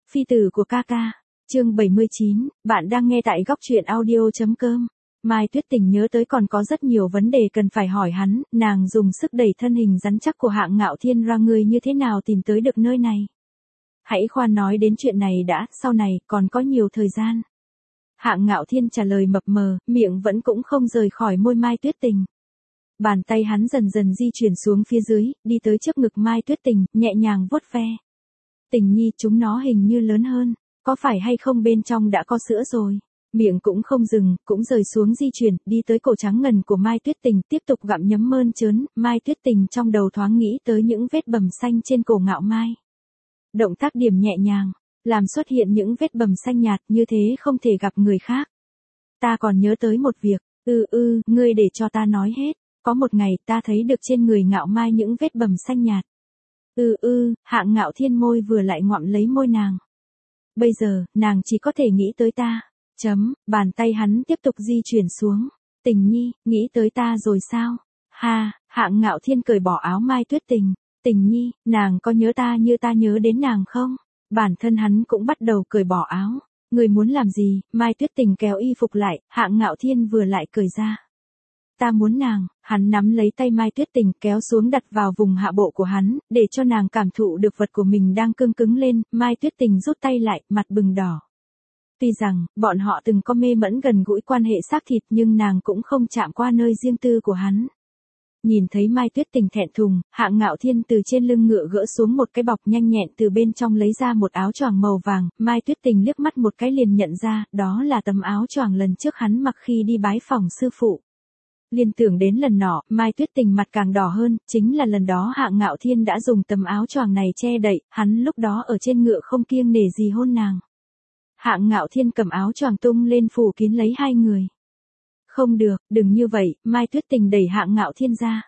Phi tử của ca ca. Chương 79, bạn đang nghe tại góc truyện audio.com. Mai Tuyết Tình nhớ tới còn có rất nhiều vấn đề cần phải hỏi hắn, nàng dùng sức đẩy thân hình rắn chắc của Hạng Ngạo Thiên ra, người như thế nào tìm tới được nơi này. Hãy khoan nói đến chuyện này đã, sau này còn có nhiều thời gian. Hạng Ngạo Thiên trả lời mập mờ, miệng vẫn cũng không rời khỏi môi Mai Tuyết Tình. Bàn tay hắn dần dần di chuyển xuống phía dưới, đi tới trước ngực Mai Tuyết Tình, nhẹ nhàng vuốt ve. Tình nhi, chúng nó hình như lớn hơn, có phải hay không bên trong đã có sữa rồi? Miệng cũng không dừng, cũng rời xuống di chuyển, đi tới cổ trắng ngần của Mai Tuyết Tình, tiếp tục gặm nhấm mơn trớn. Mai Tuyết Tình trong đầu thoáng nghĩ tới những vết bầm xanh trên cổ Ngạo Mai. Động tác điểm nhẹ nhàng, làm xuất hiện những vết bầm xanh nhạt, như thế không thể gặp người khác. Ta còn nhớ tới một việc, ngươi để cho ta nói hết. Có một ngày ta thấy được trên người Ngạo Mai những vết bầm xanh nhạt. Hạng Ngạo Thiên môi vừa lại ngoạm lấy môi nàng. Bây giờ, nàng chỉ có thể nghĩ tới ta. Bàn tay hắn tiếp tục di chuyển xuống. Tình nhi, nghĩ tới ta rồi sao? Hạng Ngạo Thiên cởi bỏ áo Mai Tuyết Tình. Tình nhi, nàng có nhớ ta như ta nhớ đến nàng không? Bản thân hắn cũng bắt đầu cởi bỏ áo. Người muốn làm gì? Mai Tuyết Tình kéo y phục lại, Hạng Ngạo Thiên vừa lại cởi ra. Ta muốn nàng. Hắn nắm lấy tay Mai Tuyết Tình kéo xuống đặt vào vùng hạ bộ của hắn, để cho nàng cảm thụ được vật của mình đang cương cứng lên. Mai Tuyết Tình rút tay lại, mặt bừng đỏ. Tuy rằng, bọn họ từng có mê mẫn gần gũi quan hệ xác thịt, nhưng nàng cũng không chạm qua nơi riêng tư của hắn. Nhìn thấy Mai Tuyết Tình thẹn thùng, Hạng Ngạo Thiên từ trên lưng ngựa gỡ xuống một cái bọc, nhanh nhẹn từ bên trong lấy ra một áo choàng màu vàng. Mai Tuyết Tình liếc mắt một cái liền nhận ra, đó là tấm áo choàng lần trước hắn mặc khi đi bái phỏng sư phụ. Liên tưởng đến lần nọ, Mai Tuyết Tình mặt càng đỏ hơn, chính là lần đó Hạng Ngạo Thiên đã dùng tấm áo choàng này che đậy, hắn lúc đó ở trên ngựa không kiêng nể gì hôn nàng. Hạng Ngạo Thiên cầm áo choàng tung lên phủ kín lấy hai người. Không được, đừng như vậy, Mai Tuyết Tình đẩy Hạng Ngạo Thiên ra.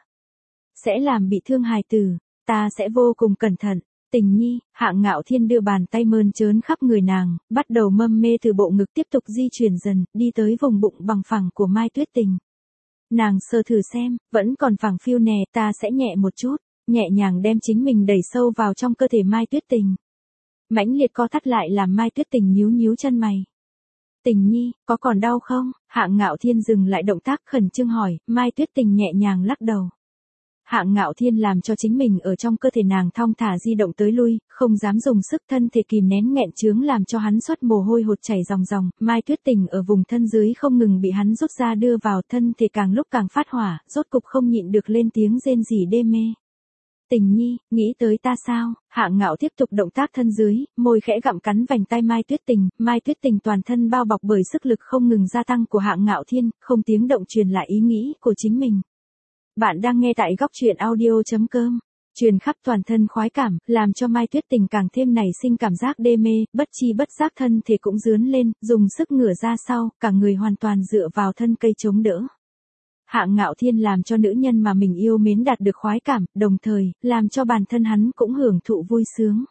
Sẽ làm bị thương hài tử, ta sẽ vô cùng cẩn thận. Tình nhi, Hạng Ngạo Thiên đưa bàn tay mơn trớn khắp người nàng, bắt đầu mâm mê từ bộ ngực tiếp tục di chuyển dần, đi tới vùng bụng bằng phẳng của Mai Tuyết Tình. Nàng sờ thử xem, vẫn còn phẳng phiu nè, ta sẽ nhẹ một chút, nhẹ nhàng đem chính mình đẩy sâu vào trong cơ thể Mai Tuyết Tình. Mãnh liệt co thắt lại làm Mai Tuyết Tình nhíu nhíu chân mày. Tình nhi, có còn đau không? Hạng Ngạo Thiên dừng lại động tác khẩn trương hỏi, Mai Tuyết Tình nhẹ nhàng lắc đầu. Hạng Ngạo Thiên làm cho chính mình ở trong cơ thể nàng thong thả di động tới lui, không dám dùng sức, thân thể kìm nén nghẹn chướng làm cho hắn xuất mồ hôi hột chảy ròng ròng. Mai Tuyết Tình ở vùng thân dưới không ngừng bị hắn rút ra đưa vào, thân thể càng lúc càng phát hỏa, rốt cục không nhịn được lên tiếng rên rỉ đê mê. Tình nhi, nghĩ tới ta sao? Hạng Ngạo tiếp tục động tác thân dưới, môi khẽ gặm cắn vành tai Mai Tuyết Tình. Mai Tuyết Tình toàn thân bao bọc bởi sức lực không ngừng gia tăng của Hạng Ngạo Thiên, không tiếng động truyền lại ý nghĩ của chính mình. Bạn đang nghe tại góc truyện audio.com. Truyền khắp toàn thân khoái cảm, làm cho Mai Tuyết Tình càng thêm nảy sinh cảm giác đê mê, bất chi bất giác thân thể cũng rướn lên, dùng sức ngửa ra sau, cả người hoàn toàn dựa vào thân cây chống đỡ. Hạng Ngạo Thiên làm cho nữ nhân mà mình yêu mến đạt được khoái cảm, đồng thời, làm cho bản thân hắn cũng hưởng thụ vui sướng.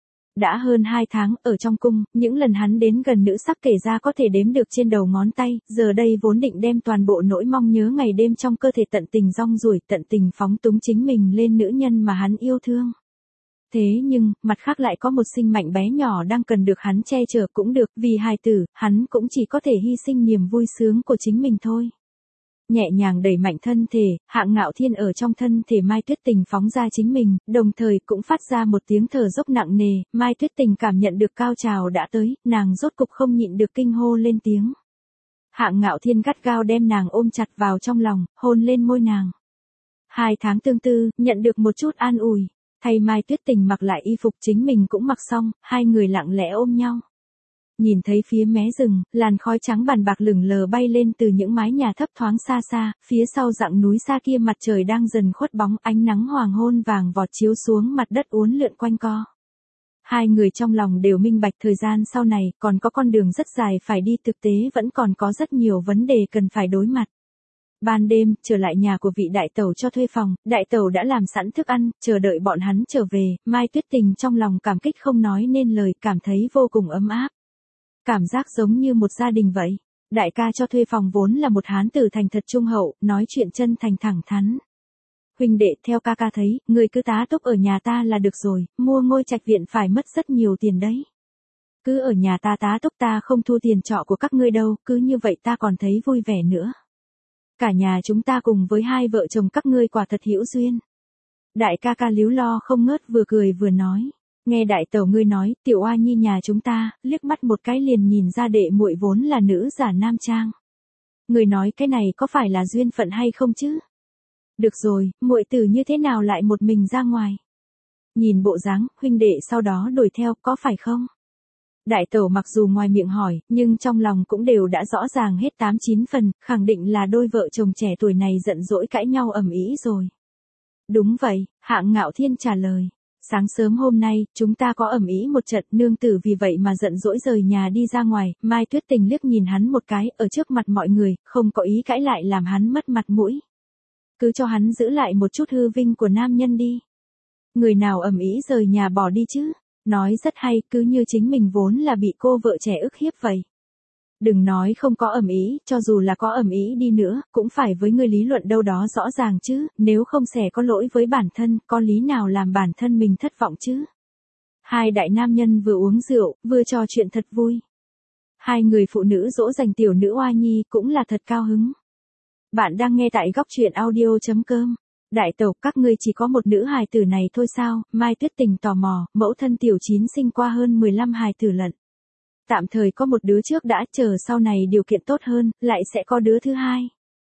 Đã hơn 2 tháng, ở trong cung, những lần hắn đến gần nữ sắc kể ra có thể đếm được trên đầu ngón tay, giờ đây vốn định đem toàn bộ nỗi mong nhớ ngày đêm trong cơ thể tận tình rong ruổi, tận tình phóng túng chính mình lên nữ nhân mà hắn yêu thương. Thế nhưng, mặt khác lại có một sinh mệnh bé nhỏ đang cần được hắn che chở cũng được, vì hài tử, hắn cũng chỉ có thể hy sinh niềm vui sướng của chính mình thôi. Nhẹ nhàng đẩy mạnh thân thể, Hạng Ngạo Thiên ở trong thân thể Mai Tuyết Tình phóng ra chính mình, đồng thời cũng phát ra một tiếng thở dốc nặng nề. Mai Tuyết Tình cảm nhận được cao trào đã tới, nàng rốt cục không nhịn được kinh hô lên tiếng. Hạng Ngạo Thiên gắt gao đem nàng ôm chặt vào trong lòng, hôn lên môi nàng. 2 tháng tương tư, nhận được một chút an ủi, thay Mai Tuyết Tình mặc lại y phục, chính mình cũng mặc xong, hai người lặng lẽ ôm nhau. Nhìn thấy phía mé rừng, làn khói trắng bàn bạc lửng lờ bay lên từ những mái nhà thấp thoáng xa xa, phía sau dặng núi xa kia mặt trời đang dần khuất bóng, ánh nắng hoàng hôn vàng vọt chiếu xuống mặt đất uốn lượn quanh co. Hai người trong lòng đều minh bạch thời gian sau này còn có con đường rất dài phải đi, thực tế vẫn còn có rất nhiều vấn đề cần phải đối mặt. Ban đêm, trở lại nhà của vị đại tẩu cho thuê phòng, đại tẩu đã làm sẵn thức ăn, chờ đợi bọn hắn trở về. Mai Tuyết Tình trong lòng cảm kích không nói nên lời, cảm thấy vô cùng ấm áp. Cảm giác giống như một gia đình vậy. Đại ca cho thuê phòng vốn là một hán tử thành thật trung hậu, nói chuyện chân thành thẳng thắn. Huynh đệ, theo ca ca thấy, người cứ tá túc ở nhà ta là được rồi, mua ngôi trạch viện phải mất rất nhiều tiền đấy. Cứ ở nhà ta tá túc, ta không thu tiền trọ của các ngươi đâu, cứ như vậy ta còn thấy vui vẻ nữa. Cả nhà chúng ta cùng với hai vợ chồng các ngươi quả thật hữu duyên. Đại ca ca líu lo không ngớt, vừa cười vừa nói. Nghe đại tẩu ngươi nói, tiểu oa nhi nhà chúng ta, liếc mắt một cái liền nhìn ra đệ muội vốn là nữ giả nam trang. Ngươi nói cái này có phải là duyên phận hay không chứ? Được rồi, muội tử như thế nào lại một mình ra ngoài? Nhìn bộ dáng, huynh đệ sau đó đuổi theo, có phải không? Đại tẩu mặc dù ngoài miệng hỏi, nhưng trong lòng cũng đều đã rõ ràng hết 8-9 phần, khẳng định là đôi vợ chồng trẻ tuổi này giận dỗi cãi nhau ầm ĩ rồi. Đúng vậy, Hạng Ngạo Thiên trả lời. Sáng sớm hôm nay, chúng ta có ầm ĩ một trận, nương tử vì vậy mà giận dỗi rời nhà đi ra ngoài. Mai Tuyết Tình liếc nhìn hắn một cái, ở trước mặt mọi người, không có ý cãi lại làm hắn mất mặt mũi. Cứ cho hắn giữ lại một chút hư vinh của nam nhân đi. Người nào ầm ĩ rời nhà bỏ đi chứ? Nói rất hay, cứ như chính mình vốn là bị cô vợ trẻ ức hiếp vậy. Đừng nói không có ầm ĩ, cho dù là có ầm ĩ đi nữa, cũng phải với người lý luận đâu đó rõ ràng chứ, nếu không sẽ có lỗi với bản thân, có lý nào làm bản thân mình thất vọng chứ. Hai đại nam nhân vừa uống rượu, vừa trò chuyện thật vui. Hai người phụ nữ dỗ dành tiểu nữ oa nhi cũng là thật cao hứng. Bạn đang nghe tại góc truyện audio.com. Đại tẩu, các ngươi chỉ có một nữ hài tử này thôi sao? Mai Tuyết Tình tò mò, mẫu thân tiểu chín sinh qua hơn 15 hài tử lận. Tạm thời có một đứa trước đã, chờ sau này điều kiện tốt hơn, lại sẽ có đứa thứ hai.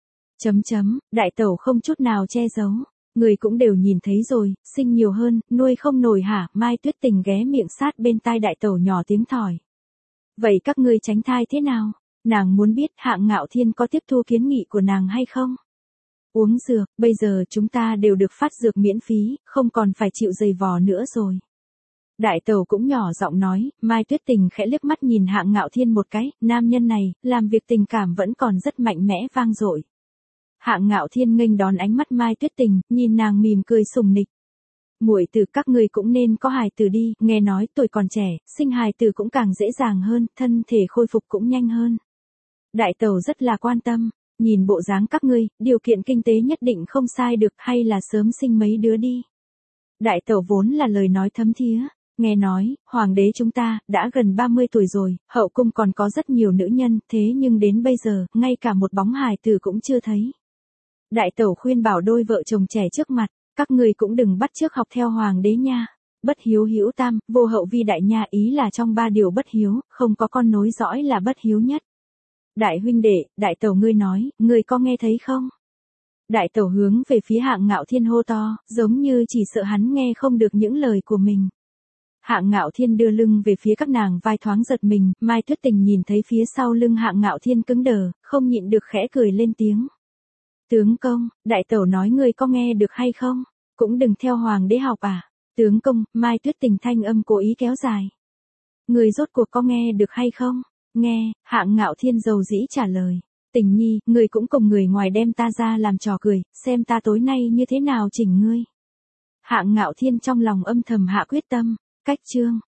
Đại tẩu không chút nào che giấu. Người cũng đều nhìn thấy rồi, sinh nhiều hơn, nuôi không nổi hả? Mai Tuyết Tình ghé miệng sát bên tai đại tẩu nhỏ tiếng thỏi. Vậy các ngươi tránh thai thế nào? Nàng muốn biết Hạng Ngạo Thiên có tiếp thu kiến nghị của nàng hay không? Uống dược, bây giờ chúng ta đều được phát dược miễn phí, không còn phải chịu giày vò nữa rồi. Đại tẩu cũng nhỏ giọng nói. Mai Tuyết Tình khẽ liếc mắt nhìn Hạng Ngạo Thiên một cái, nam nhân này, làm việc tình cảm vẫn còn rất mạnh mẽ vang dội. Hạng Ngạo Thiên nghênh đón ánh mắt Mai Tuyết Tình, nhìn nàng mỉm cười sùng nịch. Muội tử, các ngươi cũng nên có hài tử đi, nghe nói tuổi còn trẻ, sinh hài tử cũng càng dễ dàng hơn, thân thể khôi phục cũng nhanh hơn. Đại tẩu rất là quan tâm. Nhìn bộ dáng các ngươi, điều kiện kinh tế nhất định không sai được, hay là sớm sinh mấy đứa đi. Đại tẩu vốn là lời nói thấm thía. Nghe nói, hoàng đế chúng ta, đã gần 30 tuổi rồi, hậu cung còn có rất nhiều nữ nhân, thế nhưng đến bây giờ, ngay cả một bóng hài tử cũng chưa thấy. Đại tẩu khuyên bảo đôi vợ chồng trẻ trước mặt, các người cũng đừng bắt chước học theo hoàng đế nha. Bất hiếu hữu tam, vô hậu vi đại nha, ý là trong 3 điều bất hiếu, không có con nối dõi là bất hiếu nhất. Đại huynh đệ, đại tẩu ngươi nói, ngươi có nghe thấy không? Đại tẩu hướng về phía Hạng Ngạo Thiên hô to, giống như chỉ sợ hắn nghe không được những lời của mình. Hạng Ngạo Thiên đưa lưng về phía các nàng, vai thoáng giật mình. Mai Tuyết Tình nhìn thấy phía sau lưng Hạng Ngạo Thiên cứng đờ, không nhịn được khẽ cười lên tiếng. Tướng công, đại tẩu nói ngươi có nghe được hay không? Cũng đừng theo hoàng đế học à? Tướng công, Mai Tuyết Tình thanh âm cố ý kéo dài. Ngươi rốt cuộc có nghe được hay không? Nghe, Hạng Ngạo Thiên dầu dĩ trả lời. Tình nhi, ngươi cũng cùng người ngoài đem ta ra làm trò cười, xem ta tối nay như thế nào chỉnh ngươi. Hạng Ngạo Thiên trong lòng âm thầm hạ quyết tâm. Cách chương